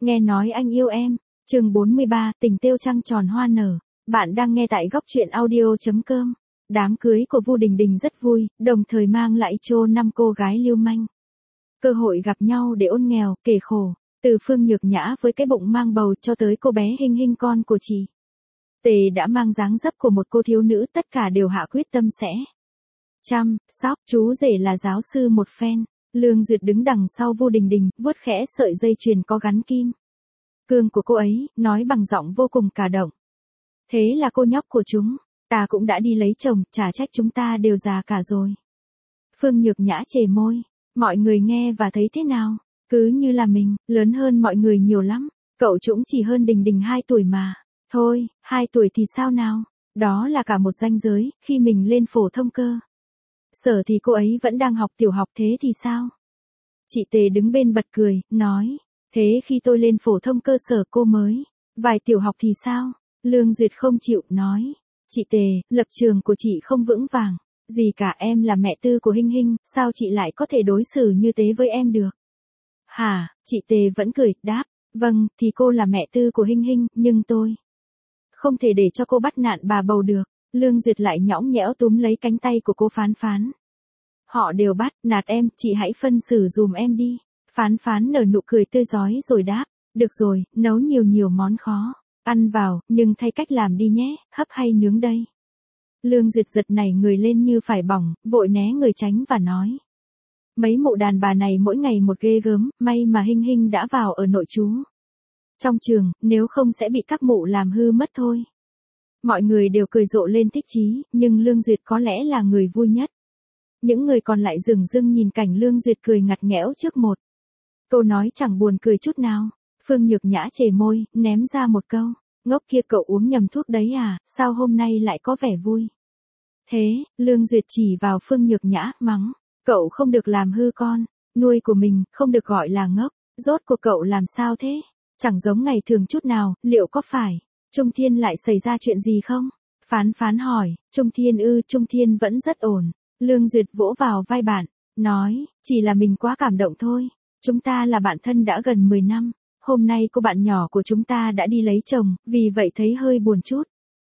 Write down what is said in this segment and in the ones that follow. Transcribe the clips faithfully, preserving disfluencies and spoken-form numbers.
Nghe nói anh yêu em. Chương bốn mươi ba, tình tiêu trăng tròn hoa nở. Bạn đang nghe tại góc truyện audio chấm com. Đám cưới của Vu Đình Đình rất vui, đồng thời mang lại cho năm cô gái lưu manh cơ hội gặp nhau để ôn nghèo, kể khổ. Từ Phương Nhược Nhã với cái bụng mang bầu cho tới cô bé Hinh Hinh con của chị Tề đã mang dáng dấp của một cô thiếu nữ, tất cả đều hạ quyết tâm sẽ chăm sóc. Chú rể là giáo sư một phen. Lương Duyệt đứng đằng sau Vu Đình Đình, vuốt khẽ sợi dây chuyền có gắn kim cương của cô ấy, nói bằng giọng vô cùng cảm động. Thế là cô nhóc của chúng ta cũng đã đi lấy chồng, chả trách chúng ta đều già cả rồi. Phương Nhược Nhã chề môi. Mọi người nghe và thấy thế nào? Cứ như là mình, lớn hơn mọi người nhiều lắm. Cậu cũng chỉ hơn Đình Đình hai tuổi mà. Thôi, hai tuổi thì sao nào? Đó là cả một ranh giới, khi mình lên phổ thông cơ sở thì cô ấy vẫn đang học tiểu học, thế thì sao? Chị Tề đứng bên bật cười, nói. Thế khi tôi lên phổ thông cơ sở cô mới vài tiểu học thì sao? Lương Duyệt không chịu, nói. Chị Tề, lập trường của chị không vững vàng. Gì cả, em là mẹ tư của Hinh Hinh, sao chị lại có thể đối xử như thế với em được? Hả? Chị Tề vẫn cười, đáp. Vâng, thì cô là mẹ tư của Hinh Hinh, nhưng tôi không thể để cho cô bắt nạt bà bầu được. Lương Duyệt lại nhõng nhẽo túm lấy cánh tay của cô Phán Phán. Họ đều bắt nạt em, chị hãy phân xử dùm em đi. Phán Phán nở nụ cười tươi rói rồi đáp. Được rồi, nấu nhiều nhiều món khó ăn vào, nhưng thay cách làm đi nhé, hấp hay nướng đây? Lương Duyệt giật nảy người lên như phải bỏng, vội né người tránh và nói. Mấy mụ đàn bà này mỗi ngày một ghê gớm, may mà Hinh Hinh đã vào ở nội trú trong trường, nếu không sẽ bị các mụ làm hư mất thôi. Mọi người đều cười rộ lên thích chí, nhưng Lương Duyệt có lẽ là người vui nhất. Những người còn lại dửng dưng nhìn cảnh Lương Duyệt cười ngặt nghẽo trước một câu nói chẳng buồn cười chút nào. Phương Nhược Nhã chề môi, ném ra một câu. Ngốc kia, cậu uống nhầm thuốc đấy à, sao hôm nay lại có vẻ vui thế? Lương Duyệt chỉ vào Phương Nhược Nhã, mắng. Cậu không được làm hư con nuôi của mình, không được gọi là ngốc. Rốt của cậu làm sao thế? Chẳng giống ngày thường chút nào, liệu có phải Trung Thiên lại xảy ra chuyện gì không? Phán Phán hỏi. Trung Thiên ư? Trung Thiên vẫn rất ổn. Lương Duyệt vỗ vào vai bạn, nói, chỉ là mình quá cảm động thôi. Chúng ta là bạn thân đã gần mười năm. Hôm nay cô bạn nhỏ của chúng ta đã đi lấy chồng, vì vậy thấy hơi buồn chút.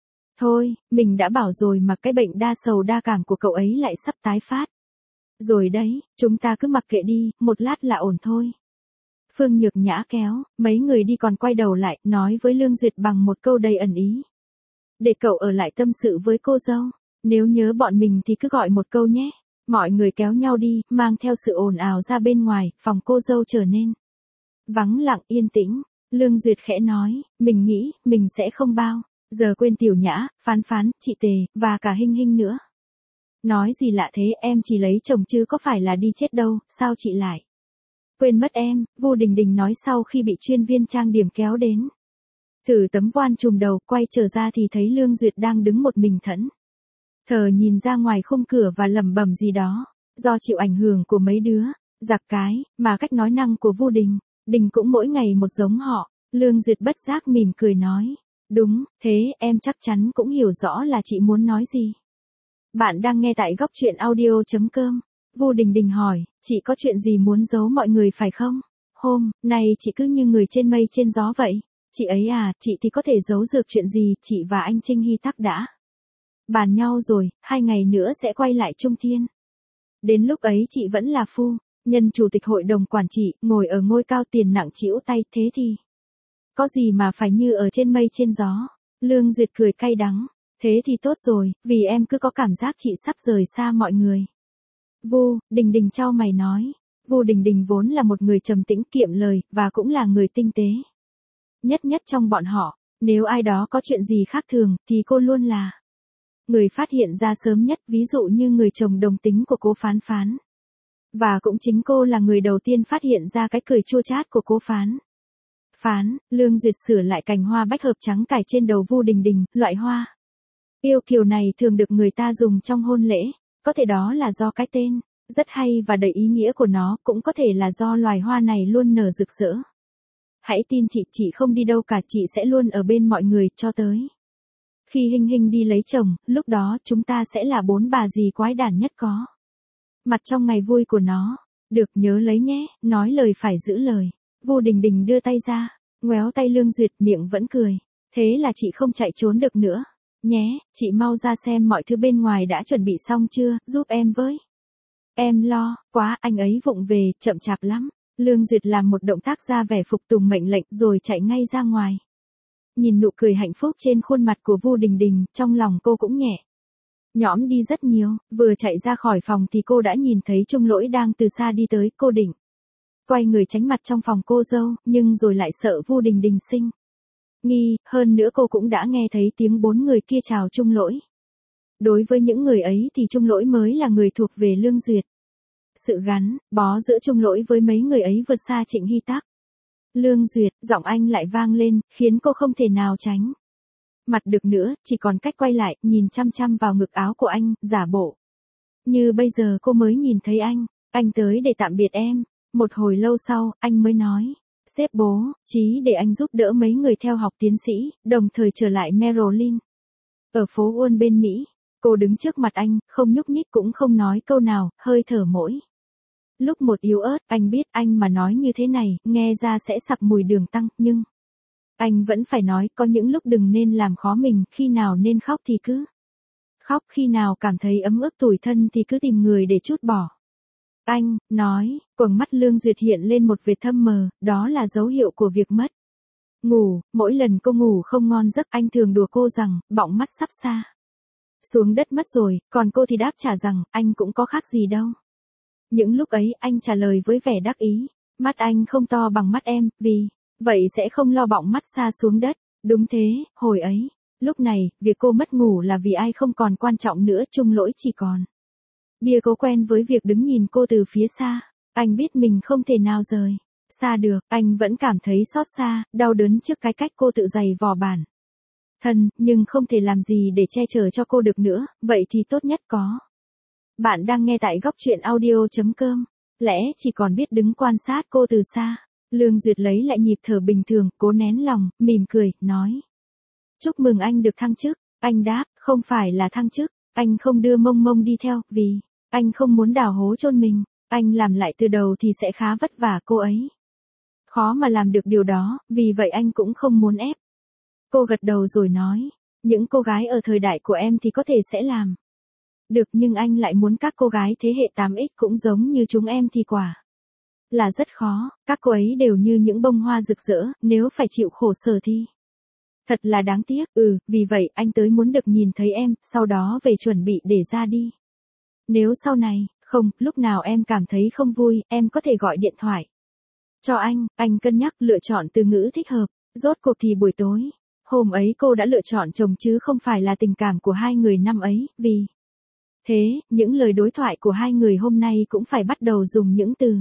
Thôi, mình đã bảo rồi mà, cái bệnh đa sầu đa cảm của cậu ấy lại sắp tái phát rồi đấy, chúng ta cứ mặc kệ đi, một lát là ổn thôi. Phương Nhược Nhã kéo mấy người đi, còn quay đầu lại, nói với Lương Duyệt bằng một câu đầy ẩn ý. Để cậu ở lại tâm sự với cô dâu. Nếu nhớ bọn mình thì cứ gọi một câu nhé. Mọi người kéo nhau đi, mang theo sự ồn ào ra bên ngoài, phòng cô dâu trở nên vắng lặng yên tĩnh. Lương Duyệt khẽ nói, mình nghĩ, mình sẽ không bao giờ quên Tiểu Nhã, Phán Phán, chị Tề, và cả Hinh Hinh nữa. Nói gì lạ thế, em chỉ lấy chồng chứ có phải là đi chết đâu, sao chị lại quên mất em? Vu Đình Đình nói sau khi bị chuyên viên trang điểm kéo đến thử tấm voan trùm đầu, quay trở ra thì thấy Lương Duyệt đang đứng một mình thẫn thờ nhìn ra ngoài khung cửa và lẩm bẩm gì đó. Do chịu ảnh hưởng của mấy đứa giặc cái, mà cách nói năng của Vu Đình Đình cũng mỗi ngày một giống họ. Lương Duyệt bất giác mỉm cười nói. Đúng, thế em chắc chắn cũng hiểu rõ là chị muốn nói gì. Bạn đang nghe tại góc truyện audio chấm com. Vu Đình Đình hỏi, chị có chuyện gì muốn giấu mọi người phải không? Hôm nay chị cứ như người trên mây trên gió vậy. Chị ấy à, chị thì có thể giấu được chuyện gì? Chị và anh Trinh Hy Tắc đã bàn nhau rồi, hai ngày nữa sẽ quay lại Trung Thiên. Đến lúc ấy chị vẫn là phu nhân chủ tịch hội đồng quản trị, ngồi ở ngôi cao tiền nặng trĩu tay, thế thì có gì mà phải như ở trên mây trên gió. Lương Duyệt cười cay đắng. Thế thì tốt rồi, vì em cứ có cảm giác chị sắp rời xa mọi người. Vu Đình Đình chau mày nói. Vu Đình Đình vốn là một người trầm tĩnh kiệm lời, và cũng là người tinh tế nhất nhất trong bọn họ. Nếu ai đó có chuyện gì khác thường, thì cô luôn là người phát hiện ra sớm nhất, ví dụ như người chồng đồng tính của cô Phán Phán. Và cũng chính cô là người đầu tiên phát hiện ra cái cười chua chát của cô Phán Phán. Lương Duyệt sửa lại cành hoa bách hợp trắng cài trên đầu Vu Đình Đình. Loại hoa yêu kiều này thường được người ta dùng trong hôn lễ. Có thể đó là do cái tên rất hay và đầy ý nghĩa của nó, cũng có thể là do loài hoa này luôn nở rực rỡ. Hãy tin chị, chị không đi đâu cả, chị sẽ luôn ở bên mọi người cho tới khi Hinh Hinh đi lấy chồng, lúc đó chúng ta sẽ là bốn bà dì quái đản nhất có mặt trong ngày vui của nó. Được, nhớ lấy nhé, nói lời phải giữ lời. Vu Đình Đình đưa tay ra, Ngoéo tay Lương Duyệt, miệng vẫn cười. Thế là chị không chạy trốn được nữa. Nhé, chị mau ra xem mọi thứ bên ngoài đã chuẩn bị xong chưa, giúp em với. Em lo, quá, anh ấy vụng về, chậm chạp lắm. Lương Duyệt làm một động tác ra vẻ phục tùng mệnh lệnh rồi chạy ngay ra ngoài. Nhìn nụ cười hạnh phúc trên khuôn mặt của Vu Đình Đình, trong lòng cô cũng nhẹ nhõm đi rất nhiều. Vừa chạy ra khỏi phòng thì cô đã nhìn thấy Trung Lỗi đang từ xa đi tới. Cô định quay người tránh mặt trong phòng cô dâu, nhưng rồi lại sợ Vu Đình Đình sinh nghi, hơn nữa cô cũng đã nghe thấy tiếng bốn người kia chào Trung Lỗi. Đối với những người ấy thì Trung Lỗi mới là người thuộc về Lương Duyệt. Sự gắn bó giữa Trung Lỗi với mấy người ấy vượt xa Trịnh Hy Tắc. Lương Duyệt, giọng anh lại vang lên, khiến cô không thể nào tránh mặt được nữa, chỉ còn cách quay lại, nhìn chăm chăm vào ngực áo của anh, giả bộ như bây giờ cô mới nhìn thấy anh. Anh tới để tạm biệt em. Một hồi lâu sau, anh mới nói, sếp bố, chí để anh giúp đỡ mấy người theo học tiến sĩ, đồng thời trở lại Maryland. Ở phố Wall bên Mỹ, cô đứng trước mặt anh, không nhúc nhích cũng không nói câu nào, hơi thở mỗi lúc một yếu ớt. Anh biết anh mà nói như thế này, nghe ra sẽ sặc mùi đường tăng, nhưng anh vẫn phải nói, có những lúc đừng nên làm khó mình, khi nào nên khóc thì cứ khóc, khi nào cảm thấy ấm ức tủi thân thì cứ tìm người để trút bỏ. Anh, nói, quầng mắt Lương Duyệt hiện lên một vệt thâm mờ, đó là dấu hiệu của việc mất ngủ. Mỗi lần cô ngủ không ngon giấc, anh thường đùa cô rằng, bọng mắt sắp xa xuống đất mất rồi, còn cô thì đáp trả rằng, anh cũng có khác gì đâu. Những lúc ấy, anh trả lời với vẻ đắc ý, mắt anh không to bằng mắt em, vì vậy sẽ không lo bọng mắt xa xuống đất. Đúng thế, hồi ấy, lúc này, việc cô mất ngủ là vì ai không còn quan trọng nữa, Trung Lỗi chỉ còn bia cố quen với việc đứng nhìn cô từ phía xa. Anh biết mình không thể nào rời xa được, anh vẫn cảm thấy xót xa, đau đớn trước cái cách cô tự giày vò bản thân, nhưng không thể làm gì để che chở cho cô được nữa, vậy thì tốt nhất có. Bạn đang nghe tại góc truyện audio.com. Lẽ chỉ còn biết đứng quan sát cô từ xa. Lương Duyệt lấy lại nhịp thở bình thường, cố nén lòng, mỉm cười, nói. Chúc mừng anh được thăng chức. Anh đáp, không phải là thăng chức. Anh không đưa mông mông đi theo, vì anh không muốn đào hố chôn mình. Anh làm lại từ đầu thì sẽ khá vất vả cô ấy. Khó mà làm được điều đó, vì vậy anh cũng không muốn ép. Cô gật đầu rồi nói, những cô gái ở thời đại của em thì có thể sẽ làm được, nhưng anh lại muốn các cô gái thế hệ tám x cũng giống như chúng em thì quả là rất khó. Các cô ấy đều như những bông hoa rực rỡ, nếu phải chịu khổ sở thì thật là đáng tiếc. Ừ, vì vậy anh tới muốn được nhìn thấy em, sau đó về chuẩn bị để ra đi. Nếu sau này, không, lúc nào em cảm thấy không vui, em có thể gọi điện thoại cho anh. Anh cân nhắc lựa chọn từ ngữ thích hợp. Rốt cuộc thì buổi tối hôm ấy cô đã lựa chọn chồng chứ không phải là tình cảm của hai người năm ấy, vì thế, những lời đối thoại của hai người hôm nay cũng phải bắt đầu dùng những từ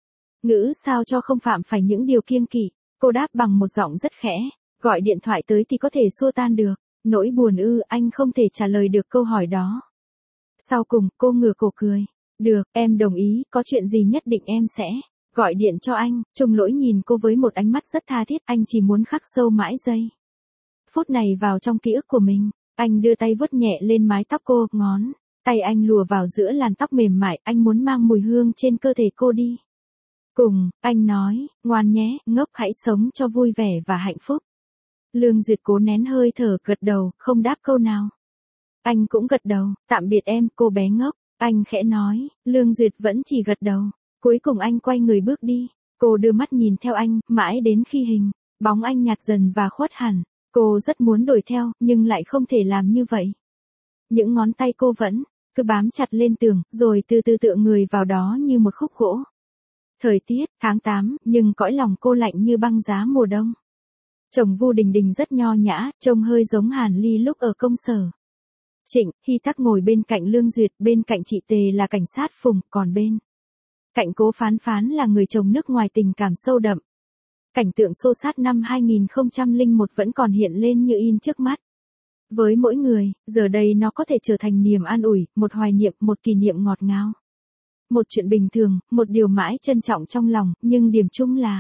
ngữ sao cho không phạm phải những điều kiêng kỵ. Cô đáp bằng một giọng rất khẽ, gọi điện thoại tới thì có thể xua tan được nỗi buồn ư? Anh không thể trả lời được câu hỏi đó. Sau cùng, cô ngửa cổ cười. Được, em đồng ý, có chuyện gì nhất định em sẽ gọi điện cho anh. Trung Lỗi nhìn cô với một ánh mắt rất tha thiết, anh chỉ muốn khắc sâu mãi giây phút này vào trong ký ức của mình. Anh đưa tay vuốt nhẹ lên mái tóc cô, ngón tay anh lùa vào giữa làn tóc mềm mại, anh muốn mang mùi hương trên cơ thể cô đi cùng. Anh nói, ngoan nhé, ngốc, hãy sống cho vui vẻ và hạnh phúc. Lương Duyệt cố nén hơi thở, gật đầu, không đáp câu nào. Anh cũng gật đầu, tạm biệt em, cô bé ngốc. Anh khẽ nói, Lương Duyệt vẫn chỉ gật đầu. Cuối cùng anh quay người bước đi. Cô đưa mắt nhìn theo anh, mãi đến khi hình bóng anh nhạt dần và khuất hẳn. Cô rất muốn đuổi theo, nhưng lại không thể làm như vậy. Những ngón tay cô vẫn cứ bám chặt lên tường, rồi từ từ tựa người vào đó như một khúc gỗ. Thời tiết, tháng tám, nhưng cõi lòng cô lạnh như băng giá mùa đông. Chồng Vu Đình Đình rất nho nhã, trông hơi giống Hàn Ly lúc ở công sở. Trịnh Hy Tắc ngồi bên cạnh Lương Duyệt, bên cạnh chị Tề là cảnh sát Phùng, còn bên cạnh Cố Phán Phán là người chồng nước ngoài tình cảm sâu đậm. Cảnh tượng xô xát năm hai nghìn không trăm lẻ một vẫn còn hiện lên như in trước mắt. Với mỗi người, giờ đây nó có thể trở thành niềm an ủi, một hoài niệm, một kỷ niệm ngọt ngào. Một chuyện bình thường, một điều mãi trân trọng trong lòng, nhưng điểm chung là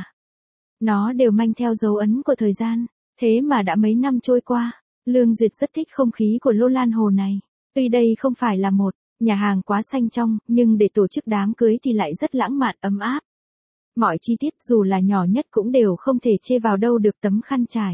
nó đều mang theo dấu ấn của thời gian. Thế mà đã mấy năm trôi qua, Lương Duyệt rất thích không khí của Lô Lan Hồ này. Tuy đây không phải là một nhà hàng quá sang trọng, nhưng để tổ chức đám cưới thì lại rất lãng mạn, ấm áp. Mọi chi tiết dù là nhỏ nhất cũng đều không thể chê vào đâu được tấm khăn trải.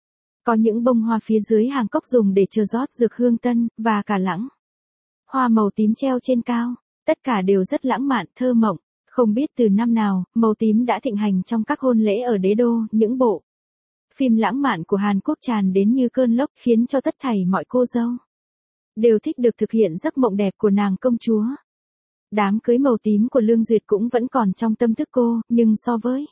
Có những bông hoa phía dưới hàng cốc dùng để chờ rót dược hương tân, và cả lãng hoa màu tím treo trên cao, tất cả đều rất lãng mạn, thơ mộng. Không biết từ năm nào, màu tím đã thịnh hành trong các hôn lễ ở đế đô, những bộ phim lãng mạn của Hàn Quốc tràn đến như cơn lốc, khiến cho tất thảy mọi cô dâu đều thích được thực hiện giấc mộng đẹp của nàng công chúa. Đám cưới màu tím của Lương Duyệt cũng vẫn còn trong tâm thức cô, nhưng so với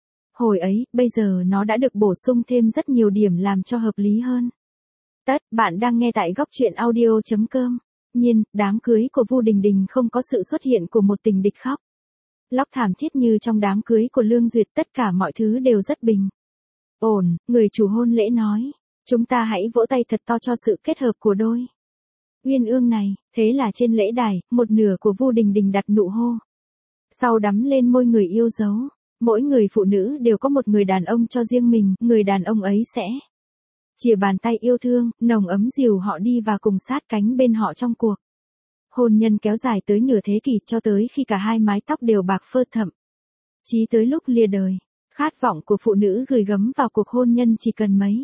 hồi ấy, bây giờ nó đã được bổ sung thêm rất nhiều điểm làm cho hợp lý hơn. Tất, bạn đang nghe tại góc truyện audio chấm com. Nhiên, đám cưới của Vu Đình Đình không có sự xuất hiện của một tình địch khóc lóc thảm thiết như trong đám cưới của Lương Duyệt, tất cả mọi thứ đều rất bình ổn. Người chủ hôn lễ nói, chúng ta hãy vỗ tay thật to cho sự kết hợp của đôi uyên ương này. Thế là trên lễ đài, một nửa của Vu Đình Đình đặt nụ hôn, sau đắm lên môi người yêu dấu. Mỗi người phụ nữ đều có một người đàn ông cho riêng mình, người đàn ông ấy sẽ chìa bàn tay yêu thương, nồng ấm dìu họ đi và cùng sát cánh bên họ trong cuộc hôn nhân kéo dài tới nửa thế kỷ, cho tới khi cả hai mái tóc đều bạc phơ, thậm chí tới lúc lìa đời. Khát vọng của phụ nữ gửi gắm vào cuộc hôn nhân chỉ cần mấy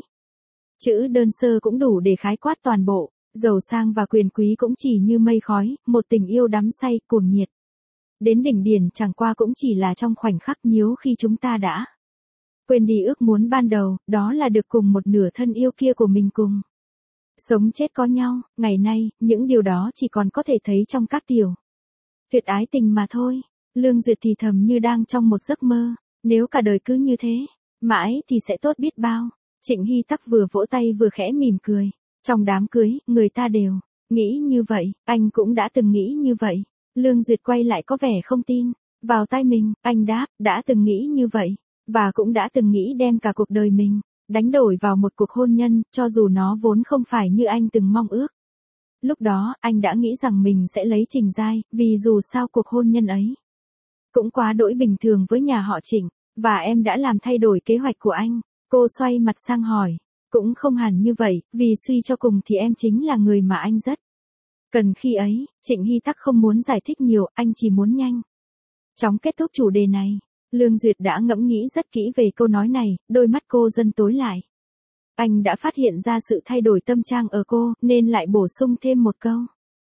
chữ đơn sơ cũng đủ để khái quát toàn bộ. Giàu sang và quyền quý cũng chỉ như mây khói, một tình yêu đắm say, cuồng nhiệt đến đỉnh điểm chẳng qua cũng chỉ là trong khoảnh khắc, nhiều khi chúng ta đã quên đi ước muốn ban đầu, đó là được cùng một nửa thân yêu kia của mình cùng sống chết có nhau. Ngày nay, những điều đó chỉ còn có thể thấy trong các tiểu tuyệt ái tình mà thôi. Lương Duyệt thì thầm như đang trong một giấc mơ, nếu cả đời cứ như thế mãi thì sẽ tốt biết bao. Trịnh Hy Tắc vừa vỗ tay vừa khẽ mỉm cười. Trong đám cưới, người ta đều nghĩ như vậy, anh cũng đã từng nghĩ như vậy. Lương Duyệt quay lại có vẻ không tin vào tai mình, anh đáp, đã từng nghĩ như vậy, và cũng đã từng nghĩ đem cả cuộc đời mình đánh đổi vào một cuộc hôn nhân, cho dù nó vốn không phải như anh từng mong ước. Lúc đó, anh đã nghĩ rằng mình sẽ lấy Trình Giai, vì dù sao cuộc hôn nhân ấy cũng quá đỗi bình thường với nhà họ Trịnh, và em đã làm thay đổi kế hoạch của anh. Cô xoay mặt sang hỏi, cũng không hẳn như vậy, vì suy cho cùng thì em chính là người mà anh rất cần khi ấy. Trịnh Hy Tắc không muốn giải thích nhiều, anh chỉ muốn nhanh chóng kết thúc chủ đề này. Lương Duyệt đã ngẫm nghĩ rất kỹ về câu nói này, đôi mắt cô dần tối lại. Anh đã phát hiện ra sự thay đổi tâm trạng ở cô, nên lại bổ sung thêm một câu.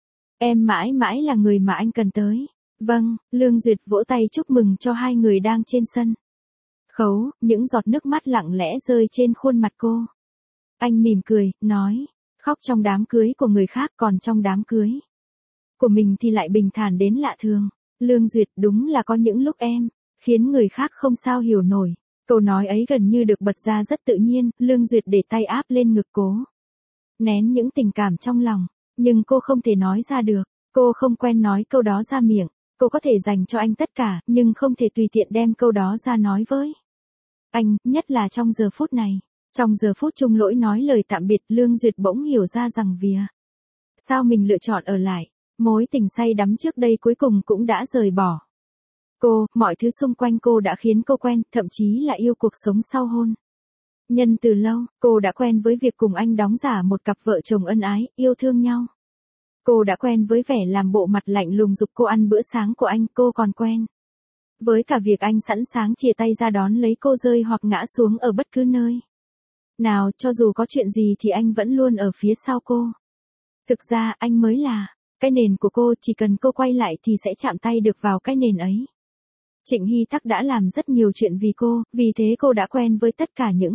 Em mãi mãi là người mà anh cần tới. Vâng, Lương Duyệt vỗ tay chúc mừng cho hai người đang trên sân khấu, những giọt nước mắt lặng lẽ rơi trên khuôn mặt cô. Anh mỉm cười, nói, khóc trong đám cưới của người khác, còn trong đám cưới của mình thì lại bình thản đến lạ thường. Lương Duyệt, đúng là có những lúc em khiến người khác không sao hiểu nổi. Câu nói ấy gần như được bật ra rất tự nhiên. Lương Duyệt để tay áp lên ngực cố nén những tình cảm trong lòng, nhưng cô không thể nói ra được. Cô không quen nói câu đó ra miệng. Cô có thể dành cho anh tất cả, nhưng không thể tùy tiện đem câu đó ra nói với anh, nhất là trong giờ phút này. Trong giờ phút chung lỗi nói lời tạm biệt, Lương Duyệt bỗng hiểu ra rằng vì sao mình lựa chọn ở lại. Mối tình say đắm trước đây cuối cùng cũng đã rời bỏ cô, mọi thứ xung quanh cô đã khiến cô quen, thậm chí là yêu cuộc sống sau hôn nhân từ lâu. Cô đã quen với việc cùng anh đóng giả một cặp vợ chồng ân ái, yêu thương nhau. Cô đã quen với vẻ làm bộ mặt lạnh lùng giục cô ăn bữa sáng của anh. Cô còn quen với cả việc anh sẵn sàng chia tay ra đón lấy cô rơi hoặc ngã xuống ở bất cứ nơi nào, cho dù có chuyện gì thì anh vẫn luôn ở phía sau cô. Thực ra, anh mới là cái nền của cô, chỉ cần cô quay lại thì sẽ chạm tay được vào cái nền ấy. Trịnh Hy Tắc đã làm rất nhiều chuyện vì cô, vì thế cô đã quen với tất cả những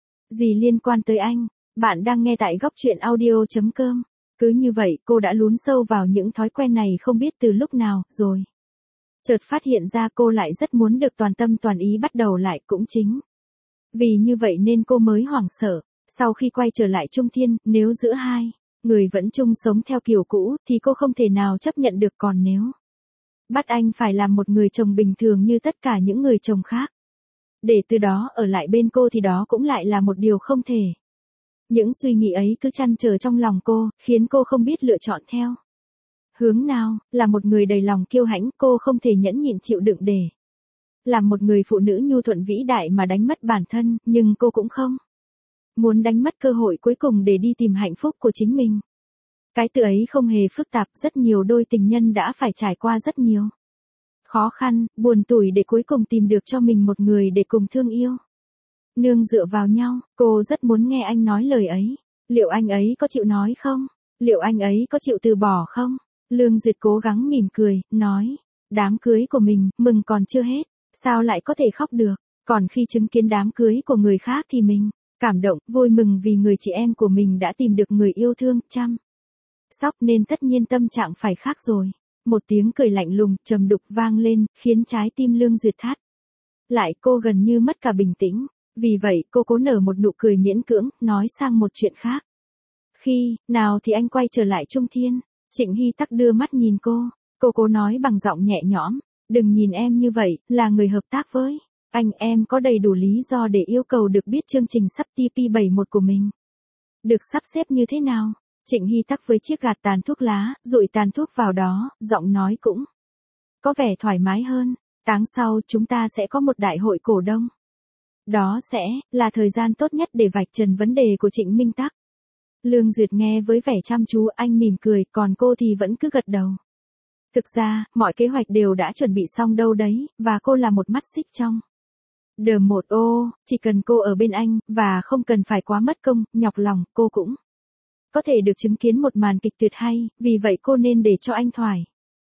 gì liên quan tới anh. Bạn đang nghe tại góc truyện audio chấm com. Cứ như vậy, cô đã lún sâu vào những thói quen này không biết từ lúc nào, rồi chợt phát hiện ra cô lại rất muốn được toàn tâm toàn ý bắt đầu lại. Cũng chính vì như vậy nên cô mới hoảng sợ. Sau khi quay trở lại Trung Thiên, nếu giữa hai người vẫn chung sống theo kiểu cũ, thì cô không thể nào chấp nhận được. Còn nếu bắt anh phải làm một người chồng bình thường như tất cả những người chồng khác, để từ đó ở lại bên cô thì đó cũng lại là một điều không thể. Những suy nghĩ ấy cứ chăn trở trong lòng cô, khiến cô không biết lựa chọn theo hướng nào. Là một người đầy lòng kiêu hãnh, cô không thể nhẫn nhịn chịu đựng để làm một người phụ nữ nhu thuận vĩ đại mà đánh mất bản thân, nhưng cô cũng không muốn đánh mất cơ hội cuối cùng để đi tìm hạnh phúc của chính mình. Cái từ ấy không hề phức tạp, rất nhiều đôi tình nhân đã phải trải qua rất nhiều khó khăn, buồn tủi để cuối cùng tìm được cho mình một người để cùng thương yêu. Nương dựa vào nhau, cô rất muốn nghe anh nói lời ấy. Liệu anh ấy có chịu nói không? Liệu anh ấy có chịu từ bỏ không? Lương Duyệt cố gắng mỉm cười, nói, đám cưới của mình, mừng còn chưa hết, sao lại có thể khóc được, còn khi chứng kiến đám cưới của người khác thì mình, cảm động, vui mừng vì người chị em của mình đã tìm được người yêu thương, chăm sóc nên tất nhiên tâm trạng phải khác rồi. Một tiếng cười lạnh lùng, trầm đục vang lên, khiến trái tim Lương Duyệt thắt lại, cô gần như mất cả bình tĩnh. Vì vậy cô cố nở một nụ cười miễn cưỡng, nói sang một chuyện khác. Khi nào thì anh quay trở lại Trung Thiên? Trịnh Hy Tắc đưa mắt nhìn cô. Cô cố nói bằng giọng nhẹ nhõm. Đừng nhìn em như vậy, là người hợp tác với anh, em có đầy đủ lý do để yêu cầu được biết chương trình sắp T P bảy mươi mốt của mình được sắp xếp như thế nào. Trịnh Hy Tắc với chiếc gạt tàn thuốc lá, dụi tàn thuốc vào đó, giọng nói cũng có vẻ thoải mái hơn. Tháng sau chúng ta sẽ có một đại hội cổ đông. Đó sẽ là thời gian tốt nhất để vạch trần vấn đề của Trịnh Minh Tắc. Lương Duyệt nghe với vẻ chăm chú, anh mỉm cười, còn cô thì vẫn cứ gật đầu. Thực ra, mọi kế hoạch đều đã chuẩn bị xong đâu đấy, và cô là một mắt xích trong đờ một ô, chỉ cần cô ở bên anh, và không cần phải quá mất công, nhọc lòng, cô cũng có thể được chứng kiến một màn kịch tuyệt hay, vì vậy cô nên để cho anh thoải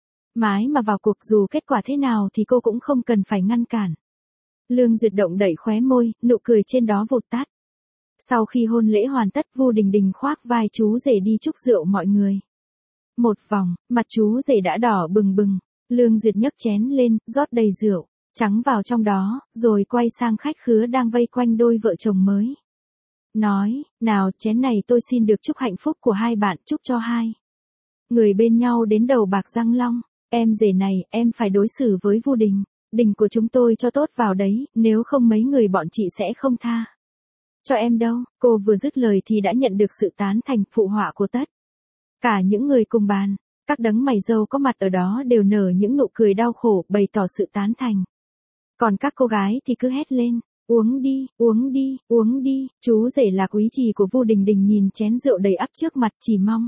mái mà vào cuộc, dù kết quả thế nào thì cô cũng không cần phải ngăn cản. Lương Duyệt động đậy khóe môi, nụ cười trên đó vụt tắt. Sau khi hôn lễ hoàn tất, Vu Đình Đình khoác vai chú rể đi chúc rượu mọi người. Một vòng, mặt chú rể đã đỏ bừng bừng. Lương Duyệt nhấc chén lên, rót đầy rượu trắng vào trong đó, rồi quay sang khách khứa đang vây quanh đôi vợ chồng mới. Nói, nào chén này tôi xin được chúc hạnh phúc của hai bạn, chúc cho hai người bên nhau đến đầu bạc răng long. Em rể này, em phải đối xử với Vu Đình Đình của chúng tôi cho tốt vào đấy, nếu không mấy người bọn chị sẽ không tha cho em đâu. Cô vừa dứt lời thì đã nhận được sự tán thành, phụ họa của tất cả những người cùng bàn. Các đấng mày râu có mặt ở đó đều nở những nụ cười đau khổ, bày tỏ sự tán thành. Còn các cô gái thì cứ hét lên, uống đi, uống đi, uống đi. Chú rể là quý trì của Vu Đình Đình nhìn chén rượu đầy ắp trước mặt, chỉ mong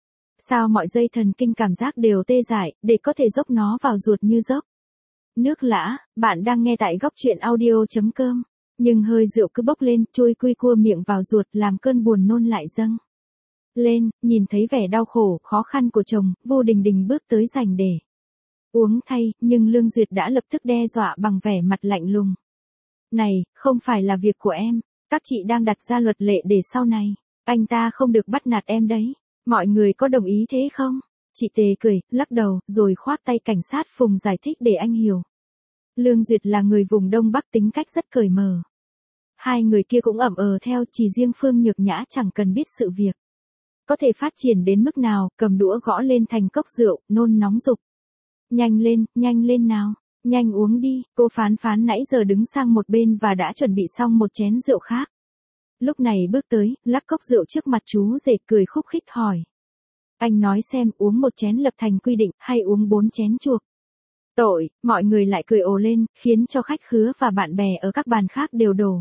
sao mọi dây thần kinh cảm giác đều tê dại, để có thể dốc nó vào ruột như dốc nước lã. Bạn đang nghe tại góc truyện audio.com. Nhưng hơi rượu cứ bốc lên, trôi quy cua miệng vào ruột, làm cơn buồn nôn lại dâng lên. Nhìn thấy vẻ đau khổ, khó khăn của chồng, Vu Đình Đình bước tới giành để uống thay, nhưng Lương Duyệt đã lập tức đe dọa bằng vẻ mặt lạnh lùng. Này, không phải là việc của em, các chị đang đặt ra luật lệ để sau này anh ta không được bắt nạt em đấy. Mọi người có đồng ý thế không? Chị Tề cười, lắc đầu, rồi khoác tay cảnh sát Phùng giải thích để anh hiểu. Lương Duyệt là người vùng Đông Bắc, tính cách rất cởi mở. Hai người kia cũng ẩm ờ theo, chỉ riêng Phương Nhược Nhã chẳng cần biết sự việc có thể phát triển đến mức nào, cầm đũa gõ lên thành cốc rượu, nôn nóng dục. Nhanh lên, nhanh lên nào, nhanh uống đi. Cô Phán Phán nãy giờ đứng sang một bên và đã chuẩn bị xong một chén rượu khác. Lúc này bước tới, lắc cốc rượu trước mặt chú rể, cười khúc khích hỏi. Anh nói xem, uống một chén lập thành quy định, hay uống bốn chén chuộc tội? Mọi người lại cười ồ lên, khiến cho khách khứa và bạn bè ở các bàn khác đều đổ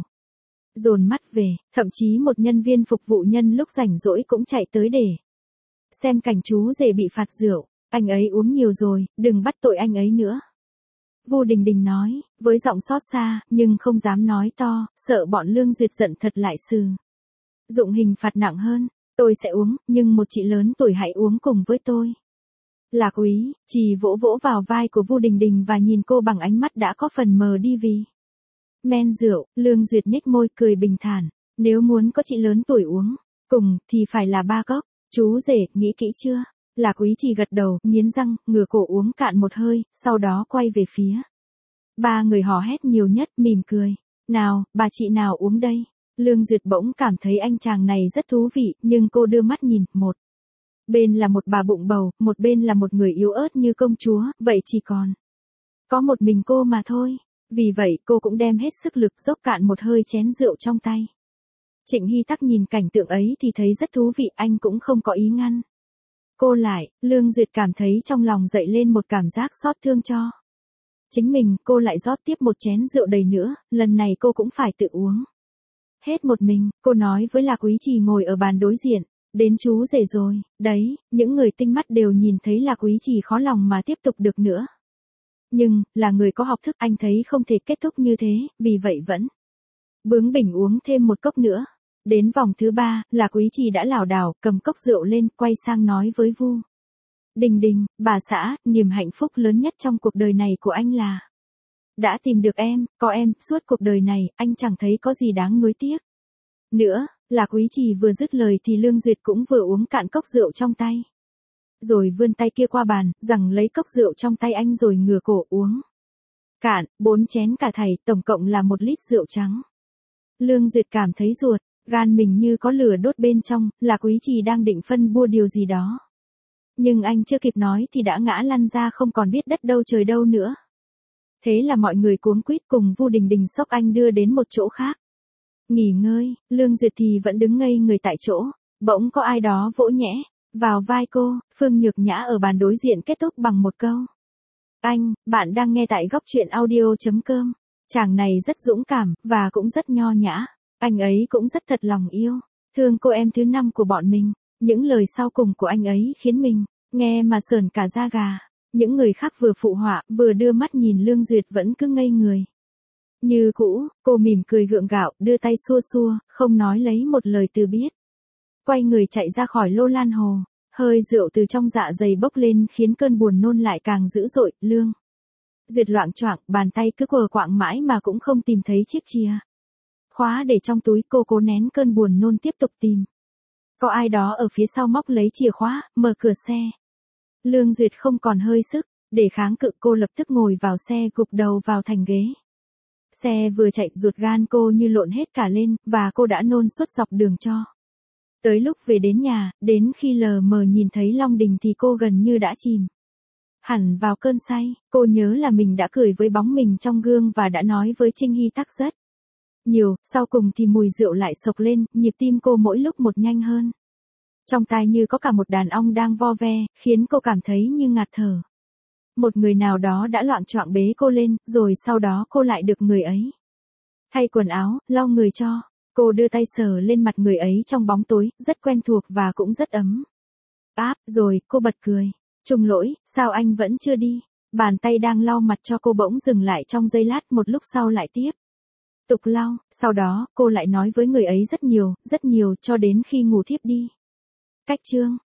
dồn mắt về, thậm chí một nhân viên phục vụ nhân lúc rảnh rỗi cũng chạy tới để xem cảnh chú rể bị phạt rượu. Anh ấy uống nhiều rồi, đừng bắt tội anh ấy nữa. Vu Đình Đình nói, với giọng xót xa, nhưng không dám nói to, sợ bọn Lương Duyệt giận thật lại sử dụng hình phạt nặng hơn. Tôi sẽ uống, nhưng một chị lớn tuổi hãy uống cùng với tôi. Lạc Úy, Trì vỗ vỗ vào vai của Vu Đình Đình và nhìn cô bằng ánh mắt đã có phần mờ đi vì men rượu. Lương Duyệt nhếch môi cười bình thản, nếu muốn có chị lớn tuổi uống cùng thì phải là ba cốc. Chú rể, nghĩ kỹ chưa? Lạc Úy Trì gật đầu, nghiến răng, ngửa cổ uống cạn một hơi, sau đó quay về phía ba người hò hét nhiều nhất, mỉm cười. Nào, bà chị nào uống đây? Lương Duyệt bỗng cảm thấy anh chàng này rất thú vị, nhưng cô đưa mắt nhìn, một bên là một bà bụng bầu, một bên là một người yếu ớt như công chúa, vậy chỉ còn có một mình cô mà thôi. Vì vậy cô cũng đem hết sức lực dốc cạn một hơi chén rượu trong tay. Trịnh Hy Tắc nhìn cảnh tượng ấy thì thấy rất thú vị, anh cũng không có ý ngăn cô lại. Lương Duyệt cảm thấy trong lòng dậy lên một cảm giác xót thương cho chính mình, cô lại rót tiếp một chén rượu đầy nữa, lần này cô cũng phải tự uống hết một mình. Cô nói với Lạc Úy Trì ngồi ở bàn đối diện, đến chú rể rồi, đấy. Những người tinh mắt đều nhìn thấy Lạc Úy Trì khó lòng mà tiếp tục được nữa. Nhưng, là người có học thức anh thấy không thể kết thúc như thế, vì vậy vẫn bướng bỉnh uống thêm một cốc nữa. Đến vòng thứ ba, là Quý Trì đã lảo đảo, cầm cốc rượu lên, quay sang nói với Vu Đình Đình, bà xã, niềm hạnh phúc lớn nhất trong cuộc đời này của anh là đã tìm được em, có em, suốt cuộc đời này, anh chẳng thấy có gì đáng nuối tiếc. Nữa, là Quý Trì vừa dứt lời thì Lương Duyệt cũng vừa uống cạn cốc rượu trong tay. Rồi vươn tay kia qua bàn, rằng lấy cốc rượu trong tay anh rồi ngửa cổ uống. Cạn, bốn chén cả thảy, tổng cộng là một lít rượu trắng. Lương Duyệt cảm thấy ruột, gan mình như có lửa đốt bên trong, là Quý Trì đang định phân bua điều gì đó. Nhưng anh chưa kịp nói thì đã ngã lăn ra không còn biết đất đâu trời đâu nữa. Thế là mọi người cuống quýt cùng Vu Đình Đình xốc anh đưa đến một chỗ khác. Nghỉ ngơi, Lương Duyệt thì vẫn đứng ngây người tại chỗ, bỗng có ai đó vỗ nhẹ vào vai cô, Phương Nhược Nhã ở bàn đối diện kết thúc bằng một câu. Anh, bạn đang nghe tại góc truyện audio.com. Chàng này rất dũng cảm, và cũng rất nho nhã. Anh ấy cũng rất thật lòng yêu. Thương cô em thứ năm của bọn mình. Những lời sau cùng của anh ấy khiến mình nghe mà sởn cả da gà. Những người khác vừa phụ họa, vừa đưa mắt nhìn Lương Duyệt vẫn cứ ngây người. Như cũ, cô mỉm cười gượng gạo, đưa tay xua xua, không nói lấy một lời từ biệt. Quay người chạy ra khỏi Lô Lan Hồ. Hơi rượu từ trong dạ dày bốc lên khiến cơn buồn nôn lại càng dữ dội. Lương Duyệt loạng choạng, bàn tay cứ quờ quạng mãi mà cũng không tìm thấy chiếc chìa khóa để trong túi. Cô cố nén cơn buồn nôn tiếp tục tìm. Có ai đó ở phía sau móc lấy chìa khóa, mở cửa xe. Lương Duyệt không còn hơi sức để kháng cự, cô lập tức ngồi vào xe gục đầu vào thành ghế. Xe vừa chạy ruột gan cô như lộn hết cả lên, và cô đã nôn suốt dọc đường cho tới lúc về đến nhà, đến khi lờ mờ nhìn thấy Long Đình thì cô gần như đã chìm hẳn vào cơn say. Cô nhớ là mình đã cười với bóng mình trong gương và đã nói với Trinh Hy Tắc rất nhiều, sau cùng thì mùi rượu lại sộc lên, nhịp tim cô mỗi lúc một nhanh hơn. Trong tai như có cả một đàn ong đang vo ve, khiến cô cảm thấy như ngạt thở. Một người nào đó đã loạng choạng bế cô lên, rồi sau đó cô lại được người ấy thay quần áo, lau người cho. Cô đưa tay sờ lên mặt người ấy trong bóng tối, rất quen thuộc và cũng rất ấm áp. Rồi, cô bật cười. Trùng lỗi, sao anh vẫn chưa đi? Bàn tay đang lau mặt cho cô bỗng dừng lại trong giây lát, một lúc sau lại tiếp tục lau. Sau đó, cô lại nói với người ấy rất nhiều, rất nhiều cho đến khi ngủ thiếp đi. Cách chương